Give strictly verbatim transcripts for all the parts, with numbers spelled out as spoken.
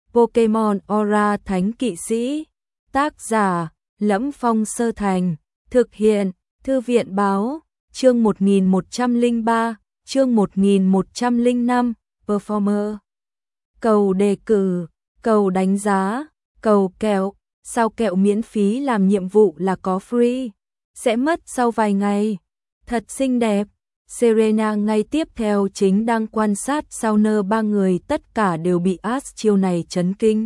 Pokemon Aura Thánh Kỵ Sĩ. Tác giả: Lẫm Phong Sơ Thành. Thực hiện: Thư viện báo. Chương một nghìn một trăm lẻ ba, chương một nghìn một trăm lẻ năm. Performer. Cầu đề cử, cầu đánh giá, cầu kẹo. Sao kẹo miễn phí làm nhiệm vụ là có free. Sẽ mất sau vài ngày. Thật xinh đẹp. Serena ngay tiếp theo chính đang quan sát Sauner, ba người tất cả đều bị Ash chiêu này chấn kinh.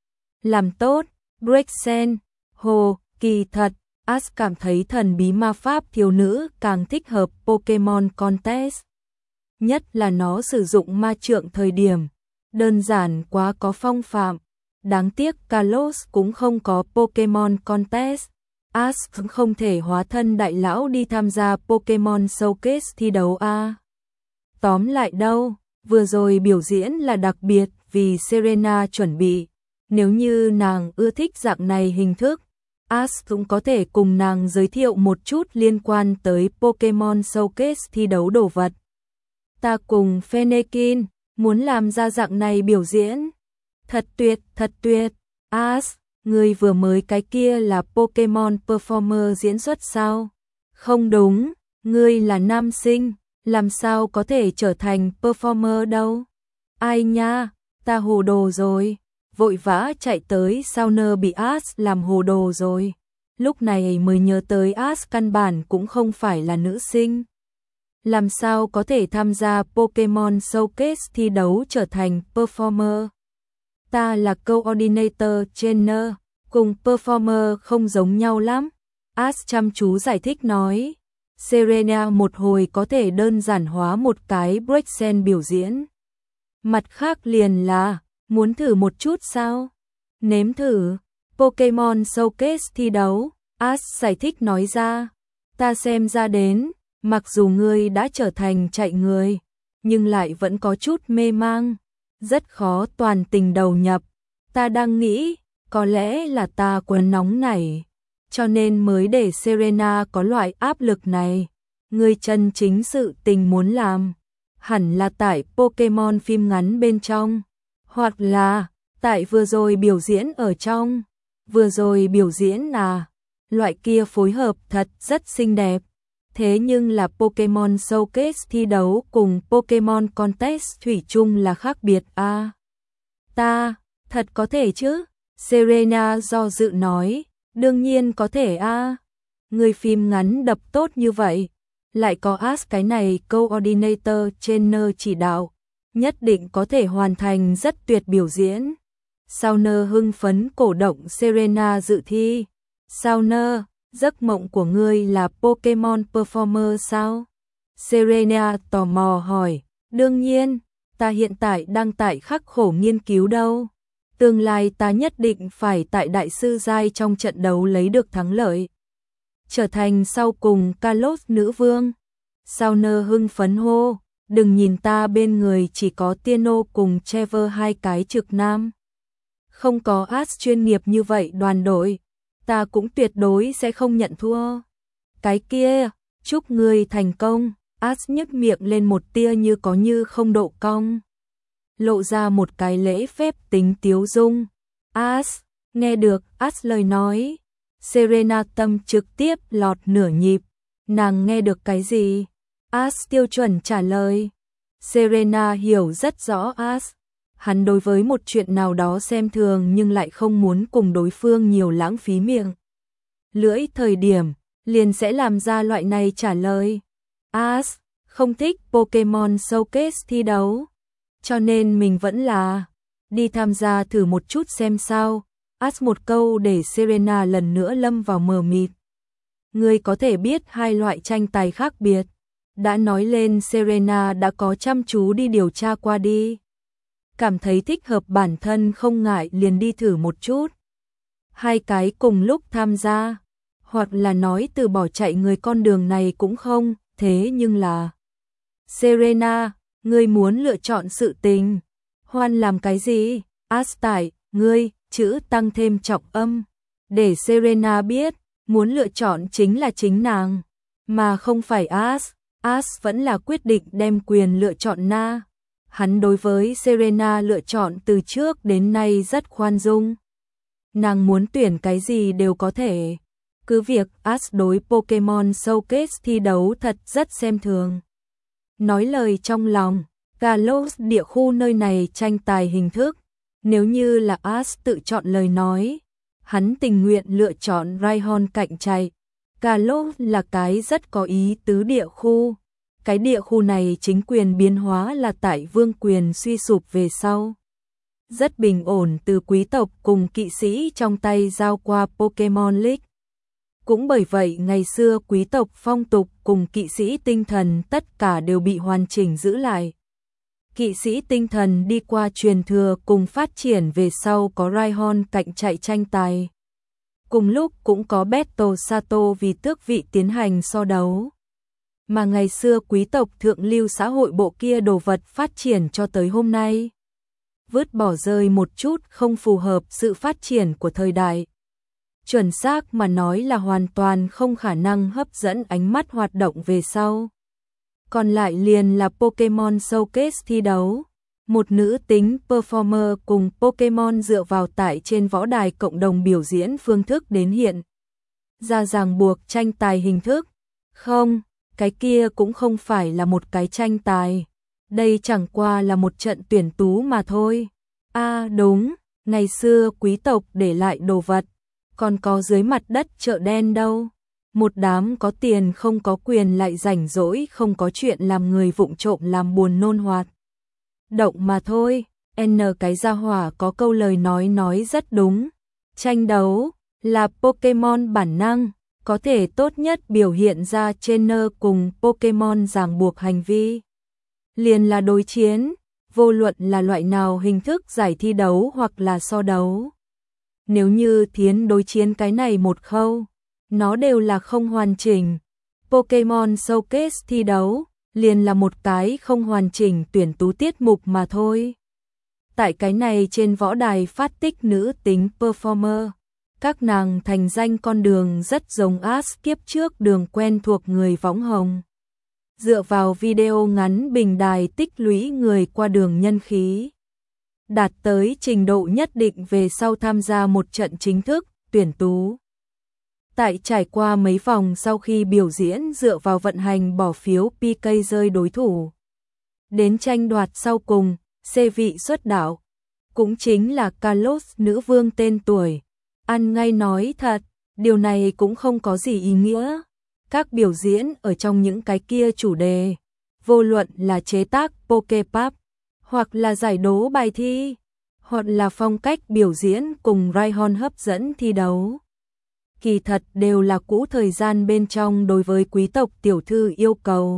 Làm tốt, Braixen. Hồ, kỳ thật, Ash cảm thấy thần bí ma pháp thiếu nữ càng thích hợp Pokemon Contest. Nhất là nó sử dụng ma trượng thời điểm. Đơn giản quá có phong phạm. Đáng tiếc Kalos cũng không có Pokemon Contest. Ash không thể hóa thân đại lão đi tham gia Pokemon Showcase thi đấu a. Tóm lại đâu, vừa rồi biểu diễn là đặc biệt vì Serena chuẩn bị. Nếu như nàng ưa thích dạng này hình thức, Ash cũng có thể cùng nàng giới thiệu một chút liên quan tới Pokemon Showcase thi đấu đồ vật. Ta cùng Fennekin muốn làm ra dạng này biểu diễn. Thật tuyệt, thật tuyệt. Ash, ngươi vừa mới cái kia là Pokemon Performer diễn xuất sao? Không đúng, ngươi là nam sinh, làm sao có thể trở thành Performer đâu? Ai nha, ta hồ đồ rồi. Vội vã chạy tới Sauner bị Ash làm hồ đồ rồi. Lúc này mới nhớ tới Ash căn bản cũng không phải là nữ sinh. Làm sao có thể tham gia Pokemon Showcase thi đấu trở thành Performer? Ta là Coordinator Trainer, cùng Performer không giống nhau lắm. Ash chăm chú giải thích nói. Serena một hồi có thể đơn giản hóa một cái Braixen biểu diễn. Mặt khác liền là, muốn thử một chút sao? Nếm thử. Pokemon Showcase thi đấu, Ash giải thích nói ra. Ta xem ra đến, mặc dù ngươi đã trở thành chạy người, nhưng lại vẫn có chút mê mang. Rất khó toàn tình đầu nhập. Ta đang nghĩ, có lẽ là ta quá nóng nảy, cho nên mới để Serena có loại áp lực này. Ngươi chân chính sự tình muốn làm, hẳn là tại Pokemon phim ngắn bên trong, hoặc là tại vừa rồi biểu diễn ở trong. Vừa rồi biểu diễn à, loại kia phối hợp thật rất xinh đẹp. Thế nhưng là Pokemon Showcase thi đấu cùng Pokemon Contest thủy chung là khác biệt a. À, ta, thật có thể chứ? Serena do dự nói, đương nhiên có thể a. À. Người phim ngắn đập tốt như vậy, lại có Ash cái này Coordinator Trainer chỉ đạo, nhất định có thể hoàn thành rất tuyệt biểu diễn. Sauner hưng phấn cổ động Serena dự thi. Sauner, giấc mộng của ngươi là Pokemon Performer sao? Serena tò mò hỏi. Đương nhiên, ta hiện tại đang tại khắc khổ nghiên cứu đâu. Tương lai ta nhất định phải tại đại sư giai trong trận đấu lấy được thắng lợi, trở thành sau cùng Kalos nữ vương. Sauner hưng phấn hô. Đừng nhìn ta bên người chỉ có Tino cùng Trevor hai cái trực nam. Không có Ash chuyên nghiệp như vậy đoàn đội, ta cũng tuyệt đối sẽ không nhận thua. Cái kia, chúc ngươi thành công. Ash nhếch miệng lên một tia như có như không độ cong, lộ ra một cái lễ phép tính tiếu dung. Ash, nghe được Ash lời nói, Serena tâm trực tiếp lọt nửa nhịp. Nàng nghe được cái gì? Ash tiêu chuẩn trả lời. Serena hiểu rất rõ Ash. Hắn đối với một chuyện nào đó xem thường nhưng lại không muốn cùng đối phương nhiều lãng phí miệng lưỡi thời điểm, liền sẽ làm ra loại này trả lời. Ash không thích Pokemon Showcase thi đấu, cho nên mình vẫn là đi tham gia thử một chút xem sao. Ash một câu để Serena lần nữa lâm vào mờ mịt. Ngươi có thể biết hai loại tranh tài khác biệt. Đã nói lên Serena đã có chăm chú đi điều tra qua đi. Cảm thấy thích hợp bản thân không ngại liền đi thử một chút. Hai cái cùng lúc tham gia, hoặc là nói từ bỏ chạy người con đường này cũng không, thế nhưng là Serena, ngươi muốn lựa chọn sự tình. Hoan làm cái gì? Ash tải, ngươi, chữ tăng thêm trọng âm. Để Serena biết, muốn lựa chọn chính là chính nàng, mà không phải Ash. Ash vẫn là quyết định đem quyền lựa chọn na. Hắn đối với Serena lựa chọn từ trước đến nay rất khoan dung. Nàng muốn tuyển cái gì đều có thể. Cứ việc Ash đối Pokemon Showcase thi đấu thật rất xem thường. Nói lời trong lòng, Kalos địa khu nơi này tranh tài hình thức. Nếu như là Ash tự chọn lời nói, hắn tình nguyện lựa chọn Rhyhorn cạnh chạy. Kalos là cái rất có ý tứ địa khu. Cái địa khu này chính quyền biến hóa là tại vương quyền suy sụp về sau. Rất bình ổn từ quý tộc cùng kỵ sĩ trong tay giao qua Pokemon League. Cũng bởi vậy ngày xưa quý tộc phong tục cùng kỵ sĩ tinh thần tất cả đều bị hoàn chỉnh giữ lại. Kỵ sĩ tinh thần đi qua truyền thừa cùng phát triển về sau có Rhyhorn cạnh chạy tranh tài. Cùng lúc cũng có Battle Sato vì tước vị tiến hành so đấu. Mà ngày xưa quý tộc thượng lưu xã hội bộ kia đồ vật phát triển cho tới hôm nay. Vứt bỏ rơi một chút không phù hợp sự phát triển của thời đại. Chuẩn xác mà nói là hoàn toàn không khả năng hấp dẫn ánh mắt hoạt động về sau. Còn lại liền là Pokemon Showcase thi đấu. Một nữ tính performer cùng Pokemon dựa vào tại trên võ đài cộng đồng biểu diễn phương thức đến hiện. Ra ràng buộc tranh tài hình thức. Không, cái kia cũng không phải là một cái tranh tài. Đây chẳng qua là một trận tuyển tú mà thôi. À đúng, ngày xưa quý tộc để lại đồ vật. Còn có dưới mặt đất chợ đen đâu. Một đám có tiền không có quyền lại rảnh rỗi không có chuyện làm người vụng trộm làm buồn nôn hoạt. Động mà thôi, N cái gia hỏa có câu lời nói nói rất đúng. Tranh đấu là Pokemon bản năng, có thể tốt nhất biểu hiện ra trainer cùng Pokemon ràng buộc hành vi. Liền là đối chiến, vô luận là loại nào hình thức giải thi đấu hoặc là so đấu. Nếu như thiến đối chiến cái này một khâu, nó đều là không hoàn chỉnh. Pokemon Showcase thi đấu, liền là một cái không hoàn chỉnh tuyển tú tiết mục mà thôi. Tại cái này trên võ đài phát tích nữ tính performer, các nàng thành danh con đường rất giống Ash kiếp trước đường quen thuộc người võng hồng. Dựa vào video ngắn bình đài tích lũy người qua đường nhân khí. Đạt tới trình độ nhất định về sau tham gia một trận chính thức, tuyển tú. Tại trải qua mấy vòng sau khi biểu diễn dựa vào vận hành bỏ phiếu pê ca rơi đối thủ. Đến tranh đoạt sau cùng, C vị xuất đạo. Cũng chính là Kalos nữ vương tên tuổi. Ăn ngay nói thật, điều này cũng không có gì ý nghĩa. Các biểu diễn ở trong những cái kia chủ đề, vô luận là chế tác Poképap, hoặc là giải đố bài thi, hoặc là phong cách biểu diễn cùng Rhyhorn hấp dẫn thi đấu. Kỳ thật đều là cũ thời gian bên trong đối với quý tộc tiểu thư yêu cầu.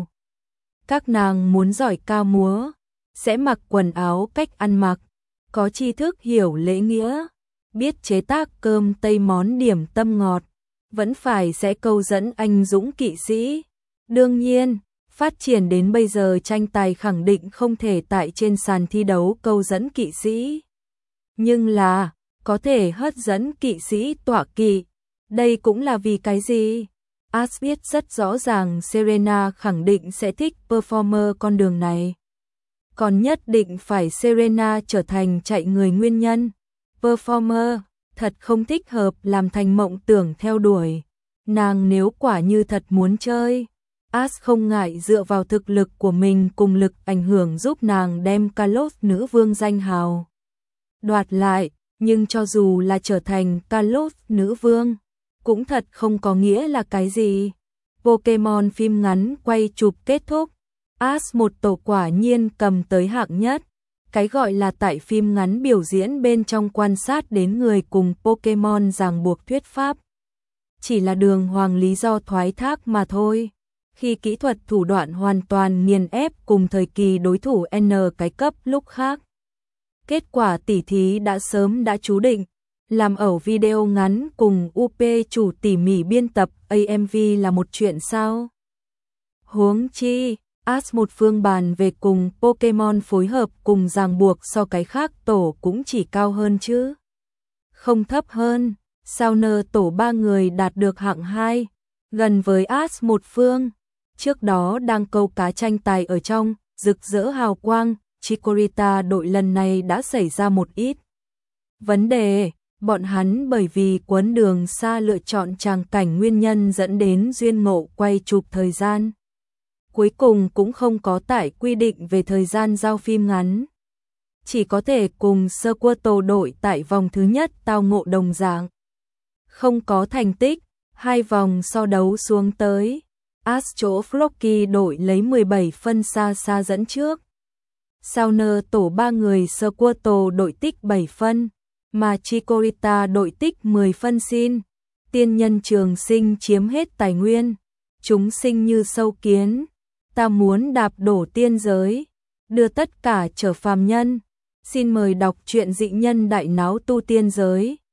Các nàng muốn giỏi ca múa, sẽ mặc quần áo cách ăn mặc, có tri thức hiểu lễ nghĩa, biết chế tác cơm tây món điểm tâm ngọt, vẫn phải sẽ câu dẫn anh dũng kỵ sĩ. Đương nhiên, phát triển đến bây giờ tranh tài khẳng định không thể tại trên sàn thi đấu câu dẫn kỵ sĩ. Nhưng là, có thể hấp dẫn kỵ sĩ tọa kỵ. Đây cũng là vì cái gì? Ash biết rất rõ ràng Serena khẳng định sẽ thích performer con đường này. Còn nhất định phải Serena trở thành chạy người nguyên nhân. Performer, thật không thích hợp làm thành mộng tưởng theo đuổi. Nàng nếu quả như thật muốn chơi, Ash không ngại dựa vào thực lực của mình cùng lực ảnh hưởng giúp nàng đem Kalos nữ vương danh hào đoạt lại, nhưng cho dù là trở thành Kalos nữ vương, cũng thật không có nghĩa là cái gì. Pokemon phim ngắn quay chụp kết thúc, Ash một tổ quả nhiên cầm tới hạng nhất. Cái gọi là tại phim ngắn biểu diễn bên trong quan sát đến người cùng Pokemon ràng buộc thuyết pháp. Chỉ là đường hoàng lý do thoái thác mà thôi. Khi kỹ thuật thủ đoạn hoàn toàn nghiền ép cùng thời kỳ đối thủ N cái cấp lúc khác. Kết quả tỉ thí đã sớm đã chú định. Làm ẩu video ngắn cùng u pê chủ tỉ mỉ biên tập a em vê là một chuyện sao? Huống chi, Ash một phương bàn về cùng Pokemon phối hợp cùng ràng buộc so cái khác tổ cũng chỉ cao hơn chứ. Không thấp hơn, sao nơ tổ ba người đạt được hạng hai, gần với Ash một phương. Trước đó đang câu cá tranh tài ở trong, rực rỡ hào quang, Chikorita đội lần này đã xảy ra một ít vấn đề. Bọn hắn bởi vì quấn đường xa lựa chọn tràng cảnh nguyên nhân dẫn đến duyên ngộ quay chụp thời gian. Cuối cùng cũng không có tải quy định về thời gian giao phim ngắn. Chỉ có thể cùng Squirtle đội tại vòng thứ nhất tao ngộ đồng dạng. Không có thành tích, hai vòng so đấu xuống tới. Astro Flocky đội lấy mười bảy phân xa xa dẫn trước. Sauner tổ ba người Squirtle đội tích bảy phân, mà Chikorita đội tích mười phân xin. Tiên nhân trường sinh chiếm hết tài nguyên. Chúng sinh như sâu kiến. Ta muốn đạp đổ tiên giới, đưa tất cả trở phàm nhân. Xin mời đọc truyện Dị Nhân Đại Náo Tu Tiên Giới.